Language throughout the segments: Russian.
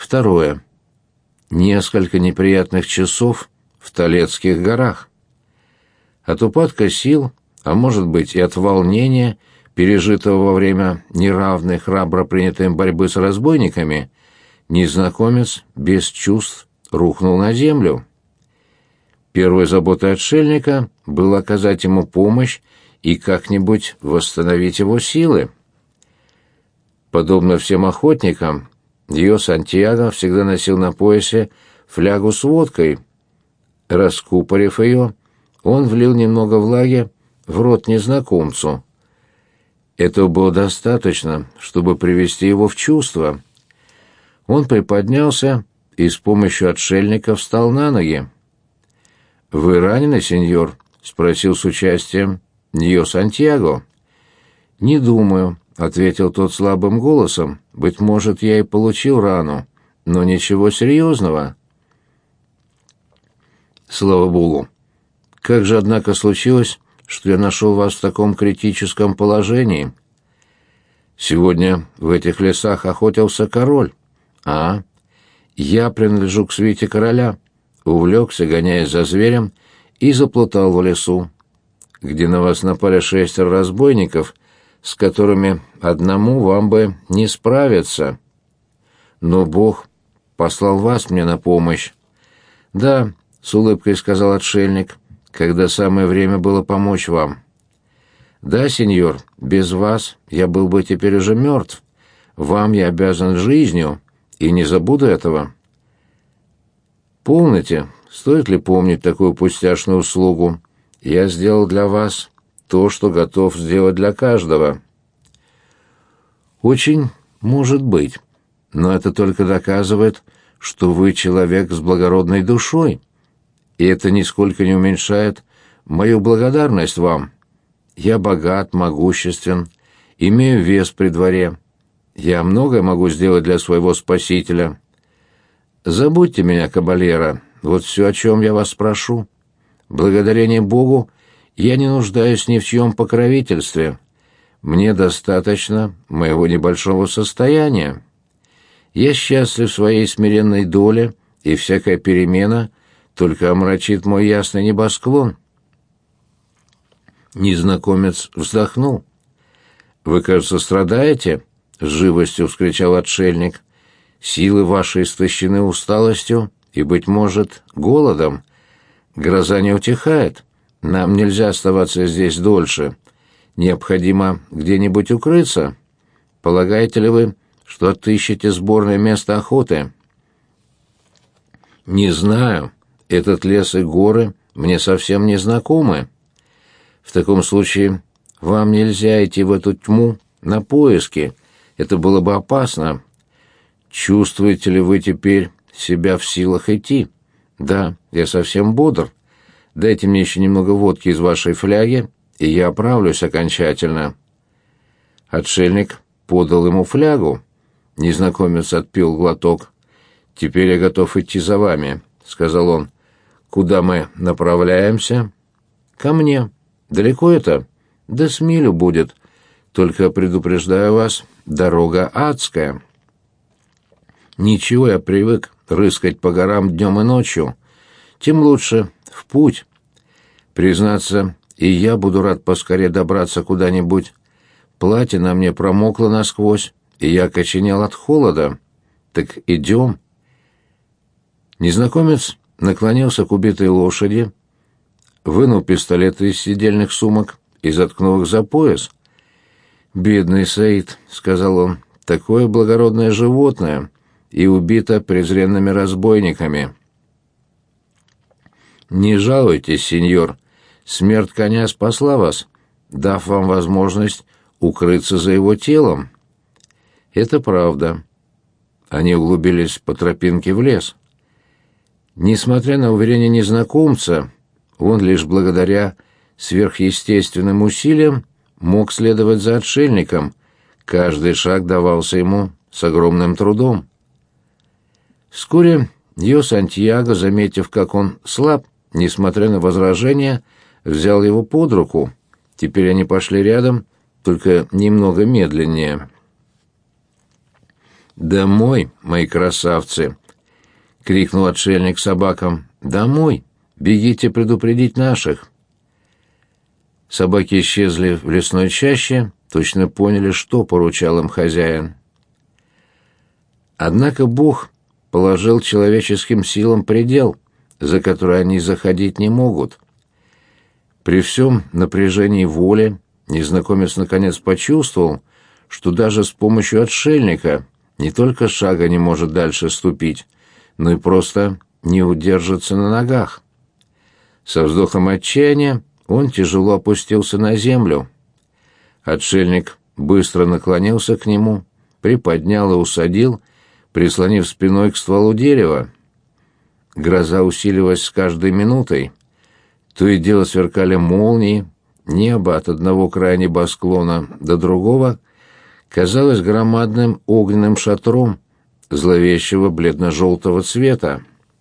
Второе. Несколько неприятных часов в Толецких горах. От упадка сил, а может быть и от волнения, пережитого во время неравной храбро принятой борьбы с разбойниками, незнакомец без чувств рухнул на землю. Первой заботой отшельника было оказать ему помощь и как-нибудь восстановить его силы. Подобно всем охотникам, Дьо Сантьяго всегда носил на поясе флягу с водкой. Раскупорив ее, он влил немного влаги в рот незнакомцу. Этого было достаточно, чтобы привести его в чувство. Он приподнялся и с помощью отшельника встал на ноги. «Вы ранены, сеньор?» — спросил с участием Дьо Сантьяго. «Не думаю», — ответил тот слабым голосом. «Быть может, я и получил рану, но ничего серьезного». «Слава Богу! Как же, однако, случилось, что я нашел вас в таком критическом положении? Сегодня в этих лесах охотился король. А? Я принадлежу к свите короля, увлекся, гоняясь за зверем, и заплутал в лесу, где на вас напали 6 разбойников, с которыми одному вам бы не справиться. Но Бог послал вас мне на помощь». «Да», — с улыбкой сказал отшельник, — «когда самое время было помочь вам». «Да, сеньор, без вас я был бы теперь уже мертв. Вам я обязан жизнью, и не забуду этого». «Помните, стоит ли помнить такую пустяшную услугу? Я сделал для вас то, что готов сделать для каждого». «Очень может быть, но это только доказывает, что вы человек с благородной душой, и это нисколько не уменьшает мою благодарность вам. Я богат, могуществен, имею вес при дворе. Я многое могу сделать для своего спасителя. Забудьте меня, кабальеро, вот все, о чем я вас прошу. Благодарение Богу я не нуждаюсь ни в чьем покровительстве. Мне достаточно моего небольшого состояния. Я счастлив в своей смиренной доле, и всякая перемена только омрачит мой ясный небосклон». Незнакомец вздохнул. «Вы, кажется, страдаете?» — с живостью вскричал отшельник. «Силы ваши истощены усталостью и, быть может, голодом. Гроза не утихает. Нам нельзя оставаться здесь дольше. Необходимо где-нибудь укрыться. Полагаете ли вы, что отыщете сборное место охоты?» «Не знаю. Этот лес и горы мне совсем не знакомы. В таком случае вам нельзя идти в эту тьму на поиски. Это было бы опасно. Чувствуете ли вы теперь себя в силах идти?» «Да, я совсем бодр. Дайте мне еще немного водки из вашей фляги, и я оправлюсь окончательно». Отшельник подал ему флягу. Незнакомец отпил глоток. «Теперь я готов идти за вами», — сказал он. «Куда мы направляемся?» «Ко мне. Далеко это?» «Да с милю будет. Только предупреждаю вас, дорога адская». «Ничего, я привык рыскать по горам днем и ночью. Тем лучше. В путь. Признаться, и я буду рад поскорее добраться куда-нибудь. Платье на мне промокло насквозь, и я окоченел от холода. Так идем». Незнакомец наклонился к убитой лошади, вынул пистолеты из сидельных сумок и заткнул их за пояс. «Бедный Саид», — сказал он, — «такое благородное животное и убито презренными разбойниками». «Не жалуйтесь, сеньор, смерть коня спасла вас, дав вам возможность укрыться за его телом». «Это правда». Они углубились по тропинке в лес. Несмотря на уверение незнакомца, он лишь благодаря сверхъестественным усилиям мог следовать за отшельником. Каждый шаг давался ему с огромным трудом. Вскоре Дьо Сантьяго, заметив, как он слаб, несмотря на возражения, взял его под руку. Теперь они пошли рядом, только немного медленнее. «Домой, мои красавцы!» — крикнул отшельник собакам. «Домой! Бегите предупредить наших!» Собаки исчезли в лесной чаще, точно поняли, что поручал им хозяин. Однако Бог положил человеческим силам предел, за который они заходить не могут. При всем напряжении воли незнакомец наконец почувствовал, что даже с помощью отшельника не только шага не может дальше ступить, но и просто не удержится на ногах. Со вздохом отчаяния он тяжело опустился на землю. Отшельник быстро наклонился к нему, приподнял и усадил, прислонив спиной к стволу дерева. Гроза усиливалась с каждой минутой. То и дело сверкали молнии, небо от одного края небосклона до другого казалось громадным огненным шатром зловещего бледно-желтого цвета.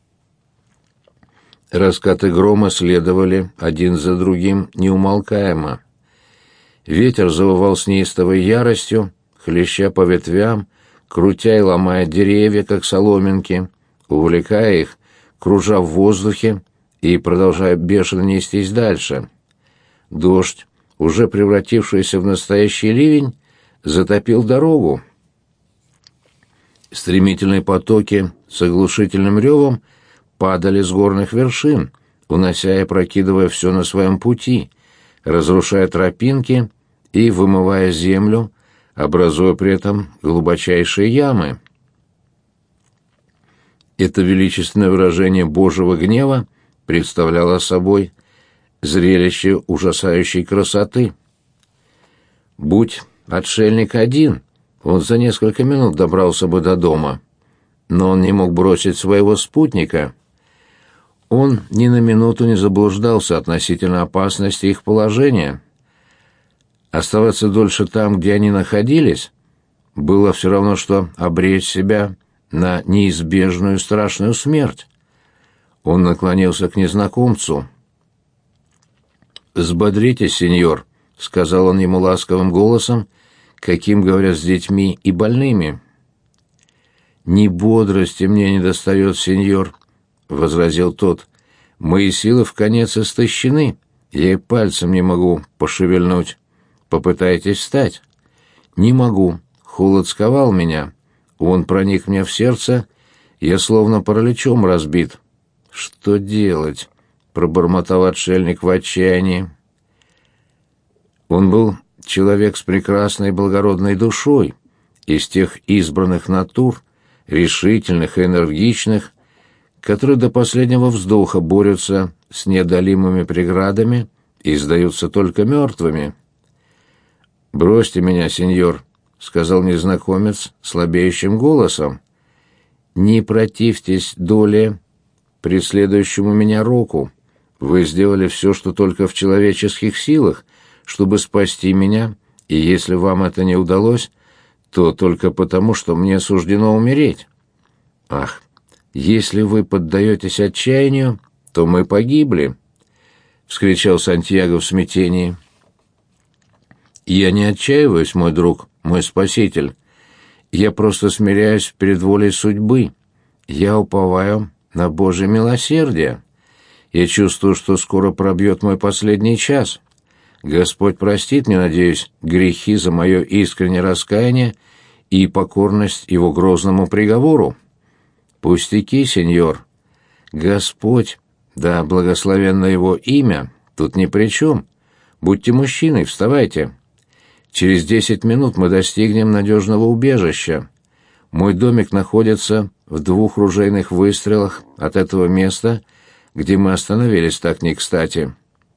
Раскаты грома следовали один за другим неумолкаемо. Ветер завывал с неистовой яростью, хлеща по ветвям, крутя и ломая деревья, как соломинки, увлекая их, кружа в воздухе и продолжая бешено нестись дальше. Дождь, уже превратившийся в настоящий ливень, затопил дорогу. Стремительные потоки с оглушительным ревом падали с горных вершин, унося и опрокидывая все на своем пути, разрушая тропинки и вымывая землю, образуя при этом глубочайшие ямы. Это величественное выражение Божьего гнева представляло собой зрелище ужасающей красоты. Будь отшельник один, он за несколько минут добрался бы до дома, но он не мог бросить своего спутника. Он ни на минуту не заблуждался относительно опасности их положения. Оставаться дольше там, где они находились, было все равно, что обречь себя на неизбежную страшную смерть. Он наклонился к незнакомцу. «Взбодритесь, сеньор», — сказал он ему ласковым голосом, каким говорят с детьми и больными. «Ни бодрости мне не достает, сеньор», — возразил тот. «Мои силы вконец истощены, я и пальцем не могу пошевельнуть. Попытайтесь встать». «Не могу, холод сковал меня, он проник мне в сердце, я словно параличом разбит». «Что делать?» — пробормотал отшельник в отчаянии. Он был человек с прекрасной благородной душой, из тех избранных натур, решительных и энергичных, которые до последнего вздоха борются с неодолимыми преградами и сдаются только мертвыми. «Бросьте меня, сеньор», — сказал незнакомец слабеющим голосом. «Не противьтесь доле преследующему меня року. Вы сделали все, что только в человеческих силах, чтобы спасти меня, и если вам это не удалось, то только потому, что мне суждено умереть. Ах, если вы поддаетесь отчаянию, то мы погибли», — вскричал Сантьяго в смятении. «Я не отчаиваюсь, мой друг, мой спаситель. Я просто смиряюсь перед волей судьбы. Я уповаю на Божье милосердие. Я чувствую, что скоро пробьет мой последний час. Господь простит мне, надеюсь, грехи за мое искреннее раскаяние и покорность Его грозному приговору. Пустяки, сеньор. Господь, да благословенно Его имя, тут ни при чем. Будьте мужчиной, вставайте. Через 10 минут мы достигнем надежного убежища. Мой домик находится в 2 ружейных выстрелах от этого места, где мы остановились так не кстати».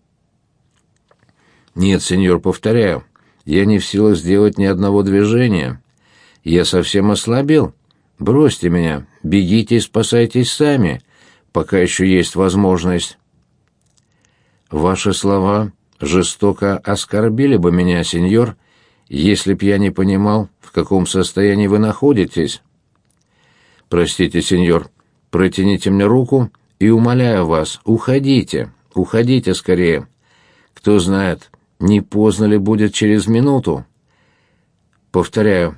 «Нет, сеньор, повторяю, я не в силах сделать ни одного движения. Я совсем ослабел. Бросьте меня, бегите и спасайтесь сами, пока еще есть возможность». «Ваши слова жестоко оскорбили бы меня, сеньор, если б я не понимал, в каком состоянии вы находитесь. Простите, сеньор, протяните мне руку и умоляю вас, уходите, уходите скорее. Кто знает, не поздно ли будет через минуту. Повторяю,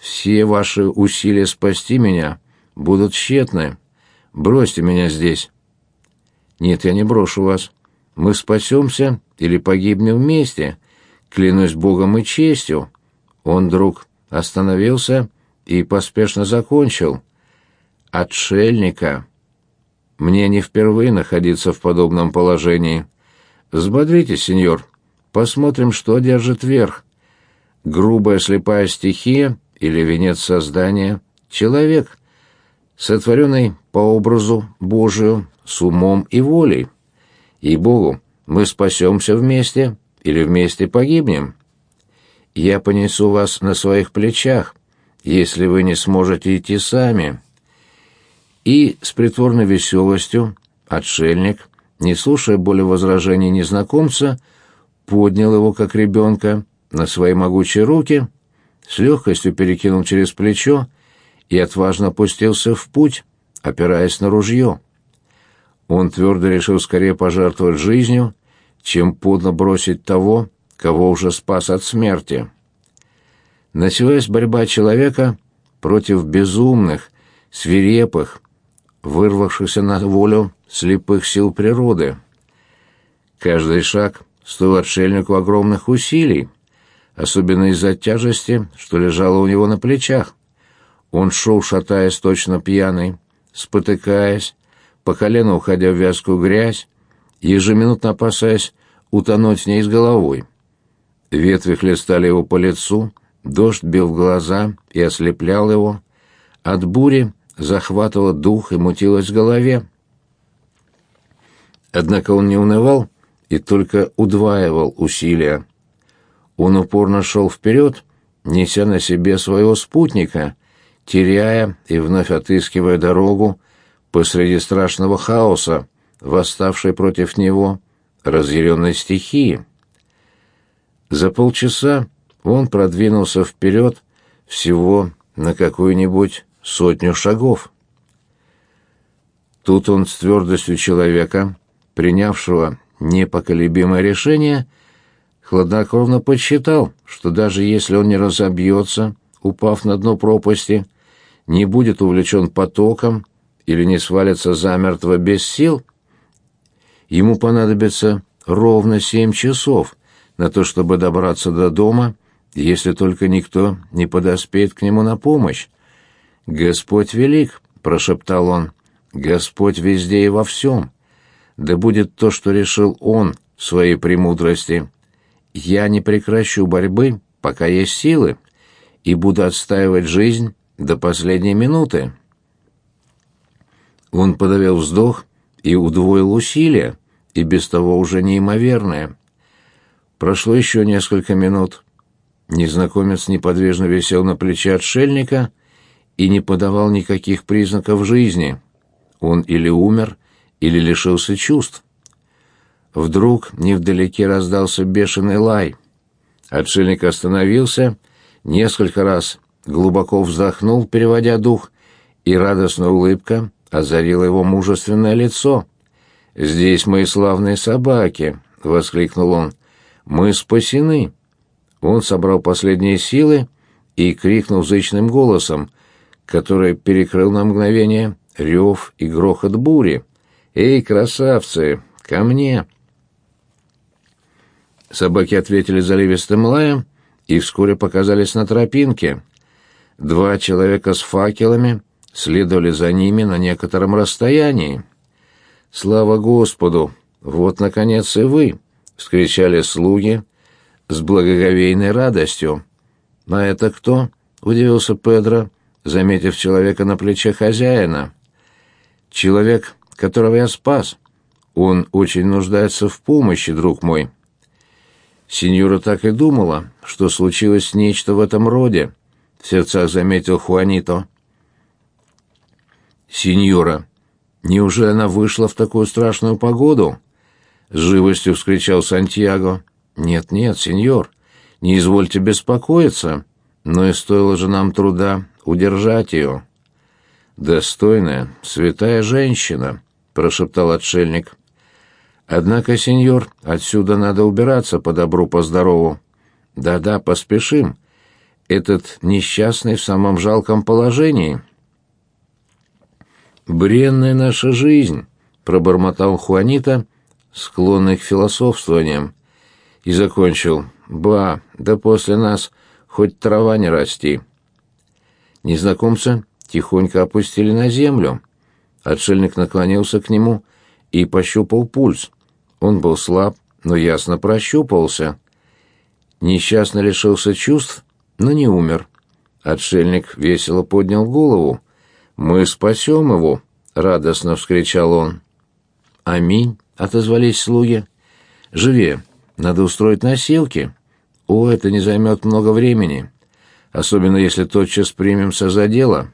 все ваши усилия спасти меня будут тщетны. Бросьте меня здесь». «Нет, я не брошу вас. Мы спасемся или погибнем вместе, клянусь Богом и честью». Он вдруг остановился и поспешно закончил. «Отшельника. Мне не впервые находиться в подобном положении. Взбодритесь, сеньор. Посмотрим, что одержит верх. Грубая слепая стихия или венец создания — человек, сотворенный по образу Божию, с умом и волей. Ей-богу, мы спасемся вместе или вместе погибнем. Я понесу вас на своих плечах, если вы не сможете идти сами». И с притворной веселостью отшельник, не слушая более возражений незнакомца, поднял его, как ребенка, на свои могучие руки, с легкостью перекинул через плечо и отважно пустился в путь, опираясь на ружье. Он твердо решил скорее пожертвовать жизнью, чем подло бросить того, кого уже спас от смерти. Началась борьба человека против безумных, свирепых, вырвавшихся на волю слепых сил природы. Каждый шаг стоил отшельнику огромных усилий, особенно из-за тяжести, что лежало у него на плечах. Он шел, шатаясь точно пьяный, спотыкаясь, по колено уходя в вязкую грязь, ежеминутно опасаясь утонуть в ней с головой. Ветви хлестали его по лицу, дождь бил в глаза и ослеплял его. От бури захватывало дух и мутилось в голове. Однако он не унывал и только удваивал усилия. Он упорно шел вперед, неся на себе своего спутника, теряя и вновь отыскивая дорогу посреди страшного хаоса, восставшей против него разъяренной стихии. За полчаса он продвинулся вперед всего на какую-нибудь 100 шагов. Тут он с твердостью человека, принявшего непоколебимое решение, хладнокровно подсчитал, что даже если он не разобьется, упав на дно пропасти, не будет увлечен потоком или не свалится замертво без сил, ему понадобится ровно 7 часов на то, чтобы добраться до дома, если только никто не подоспеет к нему на помощь. «Господь велик», — прошептал он, — «Господь везде и во всем. Да будет то, что решил Он в своей премудрости. Я не прекращу борьбы, пока есть силы, и буду отстаивать жизнь до последней минуты». Он подавил вздох и удвоил усилия, и без того уже неимоверное. Прошло еще несколько минут. Незнакомец неподвижно висел на плече отшельника и не подавал никаких признаков жизни. Он или умер, или лишился чувств. Вдруг невдалеке раздался бешеный лай. Отшельник остановился, несколько раз глубоко вздохнул, переводя дух, и радостная улыбка озарила его мужественное лицо. «Здесь мои славные собаки!» — воскликнул он. «Мы спасены!» Он собрал последние силы и крикнул зычным голосом, который перекрыл на мгновение рев и грохот бури. «Эй, красавцы, ко мне!» Собаки ответили заливистым лаем и вскоре показались на тропинке. 2 человека с факелами следовали за ними на некотором расстоянии. «Слава Господу! Вот, наконец, и вы!» — вскричали слуги с благоговейной радостью. «А это кто?» — удивился Педро, заметив человека на плече хозяина. «Человек, которого я спас. Он очень нуждается в помощи, друг мой». Синьора так и думала, что случилось нечто в этом роде, — в сердцах заметил Хуанито. «Синьора, неужели она вышла в такую страшную погоду?» — с живостью вскричал Сантьяго. «Нет-нет, сеньор, не извольте беспокоиться, но и стоило же нам труда удержать ее». «Достойная, святая женщина», — прошептал отшельник. «Однако, сеньор, отсюда надо убираться по добру, по здорову». «Да-да, поспешим. этот несчастный в самом жалком положении. «Бренная наша жизнь», — пробормотал Хуанита, склонный к философствованиям, и закончил: «Ба, да после нас хоть трава не расти». Незнакомца тихонько опустили на землю. Отшельник наклонился к нему и пощупал пульс. Он был слаб, но ясно прощупывался. Несчастный лишился чувств, но не умер. Отшельник весело поднял голову. «Мы спасем его!» — радостно вскричал он. «Аминь!» — отозвались слуги. «Живее! Надо устроить носилки. О, это не займет много времени, особенно если тотчас примемся за дело».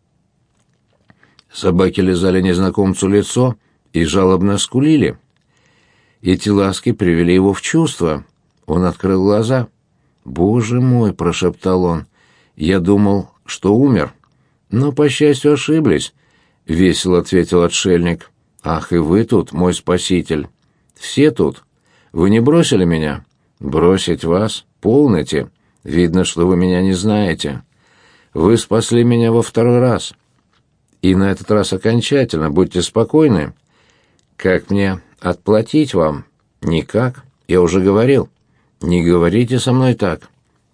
Собаки лизали незнакомцу лицо и жалобно скулили. Эти ласки привели его в чувство. Он открыл глаза. «Боже мой!» — прошептал он. «Я думал, что умер». «Но, по счастью, ошиблись», — весело ответил отшельник. «Ах, и вы тут, мой спаситель! Все тут! Вы не бросили меня?» «Бросить вас? Полноте! Видно, что вы меня не знаете. Вы спасли меня во второй раз. И на этот раз окончательно, будьте спокойны. Как мне отплатить вам?» «Никак, я уже говорил. Не говорите со мной так».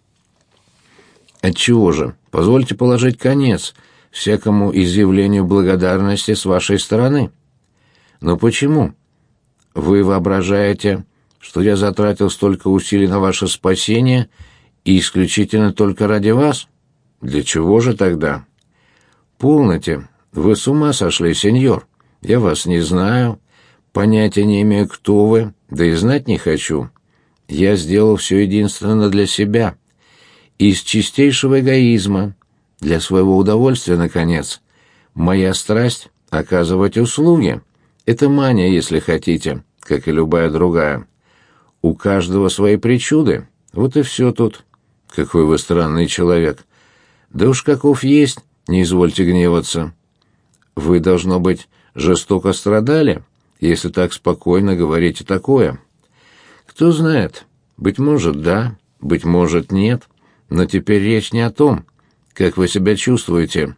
«Отчего же? Позвольте положить конец всякому изъявлению благодарности с вашей стороны». «Но почему? Вы воображаете, что я затратил столько усилий на ваше спасение и исключительно только ради вас? Для чего же тогда?» «Полноте, вы с ума сошли, сеньор. Я вас не знаю, понятия не имею, кто вы, да и знать не хочу. Я сделал все единственно для себя, из чистейшего эгоизма, для своего удовольствия, наконец. Моя страсть — оказывать услуги. Это мания, если хотите, как и любая другая. У каждого свои причуды, вот и все тут. Какой вы странный человек. Да уж каков есть, не извольте гневаться. Вы, должно быть, жестоко страдали, если так спокойно говорите такое. Кто знает, быть может, да, быть может, нет, но теперь речь не о том, как вы себя чувствуете.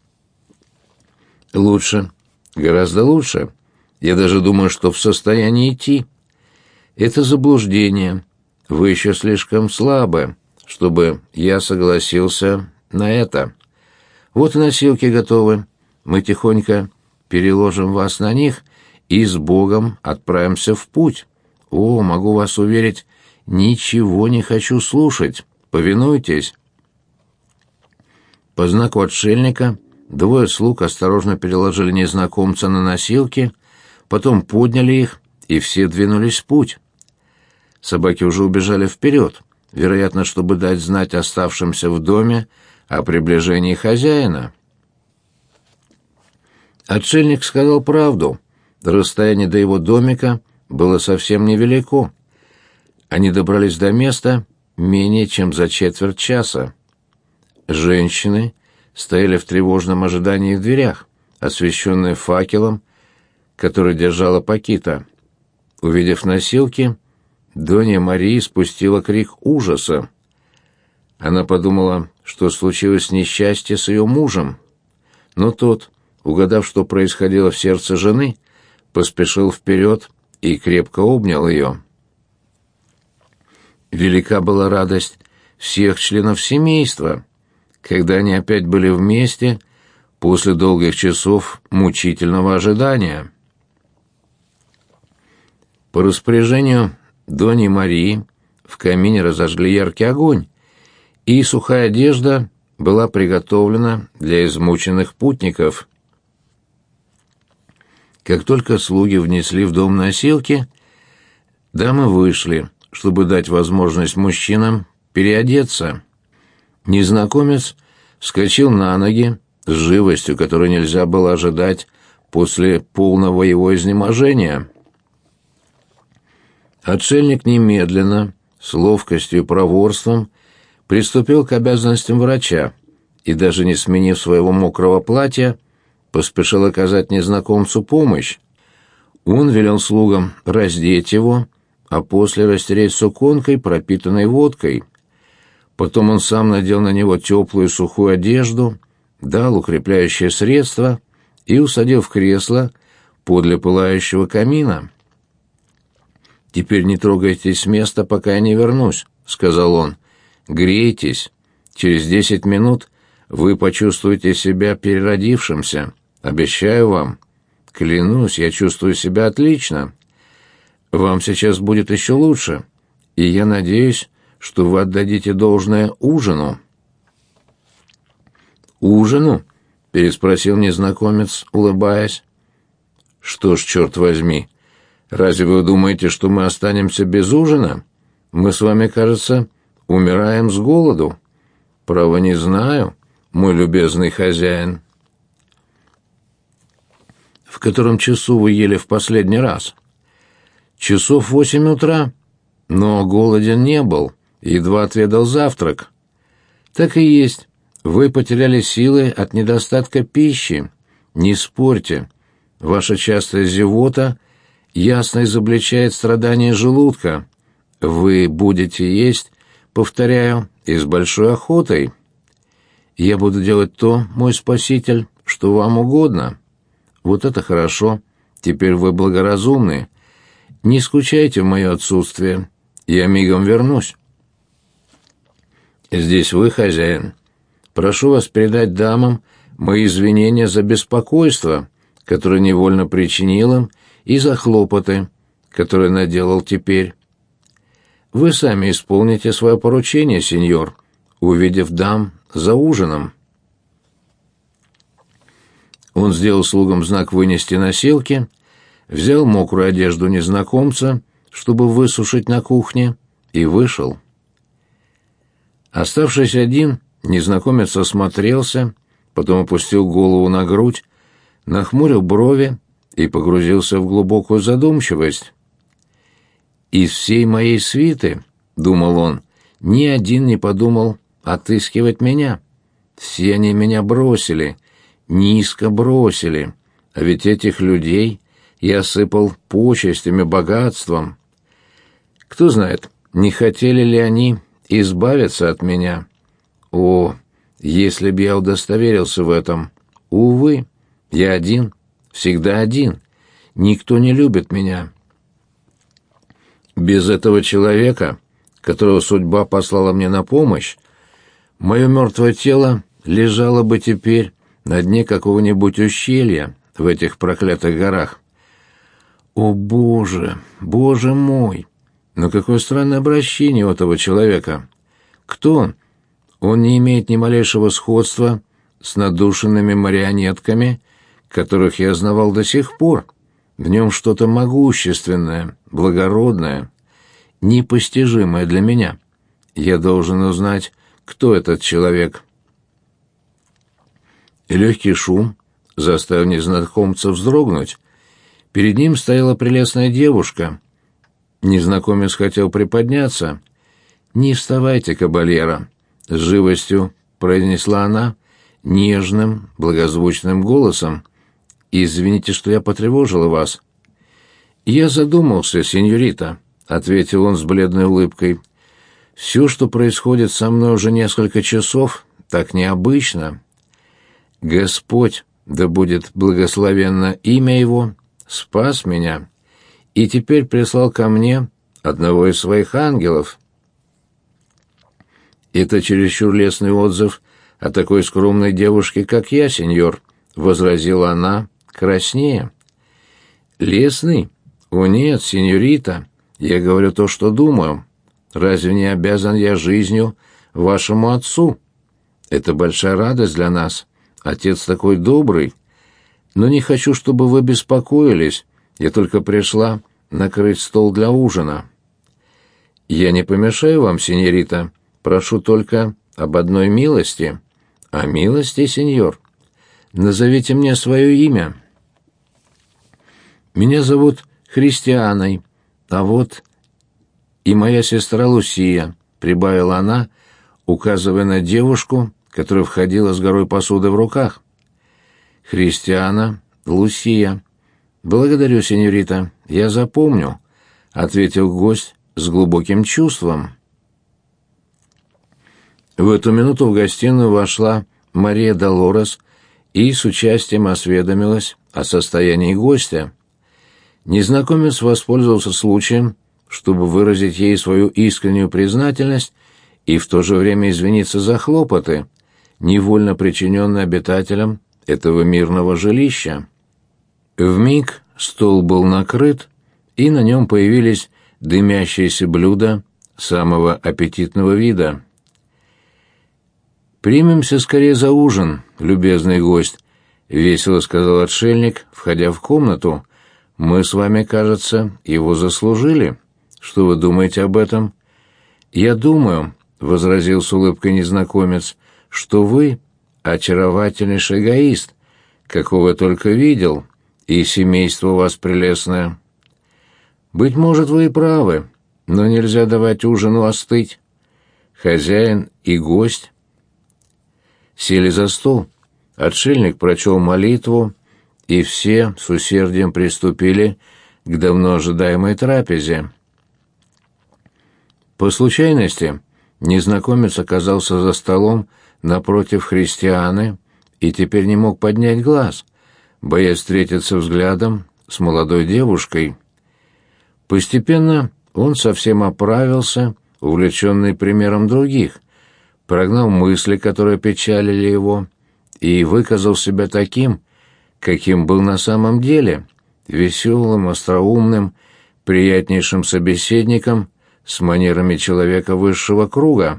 Лучше, гораздо лучше. Я даже думаю, что в состоянии идти. Это заблуждение. Вы еще слишком слабы, чтобы я согласился на это. Вот и носилки готовы. Мы тихонько переложим вас на них и с Богом отправимся в путь. О, могу вас уверить, ничего не хочу слушать. Повинуйтесь». По знаку отшельника двое слуг осторожно переложили незнакомца на носилки, потом подняли их, и все двинулись в путь. Собаки уже убежали вперед, вероятно, чтобы дать знать оставшимся в доме о приближении хозяина. Отшельник сказал правду. Расстояние до его домика было совсем невелико. Они добрались до места менее чем за четверть часа. Женщины стояли в тревожном ожидании в дверях, освещенные факелом, который держала Пакита. Увидев носилки, Донья Мария спустила крик ужаса. Она подумала, что случилось несчастье с ее мужем, но тот, угадав, что происходило в сердце жены, поспешил вперед и крепко обнял ее. Велика была радость всех членов семейства, когда они опять были вместе после долгих часов мучительного ожидания. По распоряжению Доньи Марии в камине разожгли яркий огонь, и сухая одежда была приготовлена для измученных путников. Как только слуги внесли в дом носилки, дамы вышли, чтобы дать возможность мужчинам переодеться. Незнакомец вскочил на ноги с живостью, которой нельзя было ожидать после полного его изнеможения. Отшельник немедленно, с ловкостью и проворством, приступил к обязанностям врача и, даже не сменив своего мокрого платья, поспешил оказать незнакомцу помощь. Он велел слугам раздеть его, а после растереть суконкой, пропитанной водкой. Потом он сам надел на него теплую сухую одежду, дал укрепляющее средство и усадил в кресло подле пылающего камина. «Теперь не трогайтесь с места, пока я не вернусь», — сказал он. «Грейтесь. Через 10 минут вы почувствуете себя переродившимся. Обещаю вам. Клянусь, я чувствую себя отлично. Вам сейчас будет еще лучше, и я надеюсь, что вы отдадите должное ужину». «Ужину?» — переспросил незнакомец, улыбаясь. «Что ж, черт возьми, разве вы думаете, что мы останемся без ужина? Мы с вами, кажется, умираем с голоду. Право не знаю, мой любезный хозяин». «В котором часу вы ели в последний раз?» «Часов 8 утра, но голоден не был, едва отведал завтрак». «Так и есть, вы потеряли силы от недостатка пищи. Не спорьте, ваша частая зевота ясно изобличает страдания желудка. Вы будете есть, повторяю, и с большой охотой. Я буду делать то, мой спаситель, что вам угодно. Вот это хорошо, теперь вы благоразумны. Не скучайте в мое отсутствие, я мигом вернусь». «Здесь вы хозяин. Прошу вас передать дамам мои извинения за беспокойство, которое невольно причинил им, и за хлопоты, которые наделал теперь. Вы сами исполните свое поручение, сеньор, увидев дам за ужином». Он сделал слугам знак вынести носилки, взял мокрую одежду незнакомца, чтобы высушить на кухне, и вышел. Оставшись один, незнакомец осмотрелся, потом опустил голову на грудь, нахмурил брови и погрузился в глубокую задумчивость. «Из всей моей свиты, — думал он, — ни один не подумал отыскивать меня. Все они меня бросили, низко бросили, а ведь этих людей я осыпал почестями, богатством. Кто знает, не хотели ли они избавиться от меня? О, если б я удостоверился в этом! Увы, я один, всегда один, никто не любит меня. Без этого человека, которого судьба послала мне на помощь, мое мертвое тело лежало бы теперь на дне какого-нибудь ущелья в этих проклятых горах. О, Боже, Боже мой! Но какое странное обращение у этого человека! Кто он? Он не имеет ни малейшего сходства с надушенными марионетками, которых я знавал до сих пор. В нем что-то могущественное, благородное, непостижимое для меня. Я должен узнать, кто этот человек. И легкий шум заставил незнакомца вздрогнуть. Перед ним стояла прелестная девушка. Незнакомец хотел приподняться. «Не вставайте, кабальеро», — с живостью произнесла она нежным, благозвучным голосом. «Извините, что я потревожила вас». «Я задумался, сеньорита», — ответил он с бледной улыбкой. «Все, что происходит со мной уже несколько часов, так необычно. Господь, да будет благословенно имя Его, спас меня и теперь прислал ко мне одного из своих ангелов». «Это чересчур лестный отзыв о такой скромной девушке, как я, сеньор», — возразила она, краснея. «Лестный? О нет, сеньорита, я говорю то, что думаю. Разве не обязан я жизнью вашему отцу? Это большая радость для нас. Отец такой добрый. Но не хочу, чтобы вы беспокоились. Я только пришла накрыть стол для ужина». «Я не помешаю вам, сеньорита. Прошу только об одной милости». «О милости, сеньор? Назовите мне свое имя». «Меня зовут Христианой, а вот и моя сестра Лусия», — прибавила она, указывая на девушку, которая входила с горой посуды в руках. «Христиана, Лусия. Благодарю, сеньорита, я запомню», — ответил гость с глубоким чувством. В эту минуту в гостиную вошла Мария Долорес и с участием осведомилась о состоянии гостя. Незнакомец воспользовался случаем, чтобы выразить ей свою искреннюю признательность и в то же время извиниться за хлопоты, невольно причиненные обитателям этого мирного жилища. Вмиг стол был накрыт, и на нем появились дымящиеся блюда самого аппетитного вида. «Примемся скорее за ужин, любезный гость», — весело сказал отшельник, входя в комнату. «Мы с вами, кажется, его заслужили. Что вы думаете об этом?» «Я думаю», — возразил с улыбкой незнакомец, — «что вы очаровательнейший эгоист, какого я только видел, и семейство у вас прелестное. Быть может, вы и правы, но нельзя давать ужину остыть». Хозяин и гость сели за стол. Отшельник прочел молитву, и все с усердием приступили к давно ожидаемой трапезе. По случайности незнакомец оказался за столом напротив христианы и теперь не мог поднять глаз, боясь встретиться взглядом с молодой девушкой. Постепенно он совсем оправился, увлеченный примером других, прогнал мысли, которые печалили его, и выказал себя таким, каким был на самом деле, веселым, остроумным, приятнейшим собеседником с манерами человека высшего круга.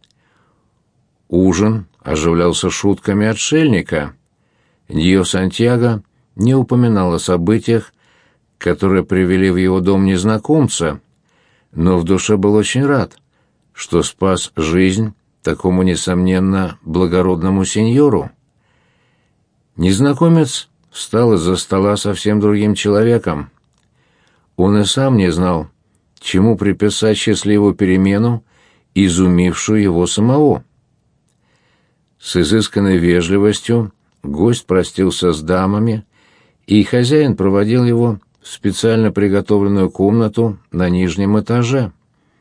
Ужин оживлялся шутками отшельника. Ньо Сантьяго не упоминал о событиях, которые привели в его дом незнакомца, но в душе был очень рад, что спас жизнь такому, несомненно, благородному сеньору. Незнакомец встал из-за стола совсем другим человеком. Он и сам не знал, чему приписать счастливую перемену, изумившую его самого. С изысканной вежливостью гость простился с дамами, и хозяин проводил его в специально приготовленную комнату на нижнем этаже.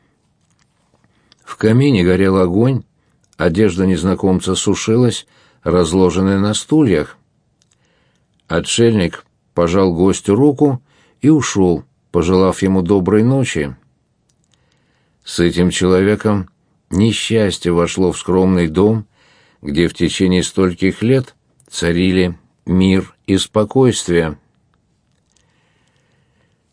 В камине горел огонь, одежда незнакомца сушилась, разложенная на стульях. Отшельник пожал гостю руку и ушел, пожелав ему доброй ночи. С этим человеком несчастье вошло в скромный дом, где в течение стольких лет царили мир и спокойствие.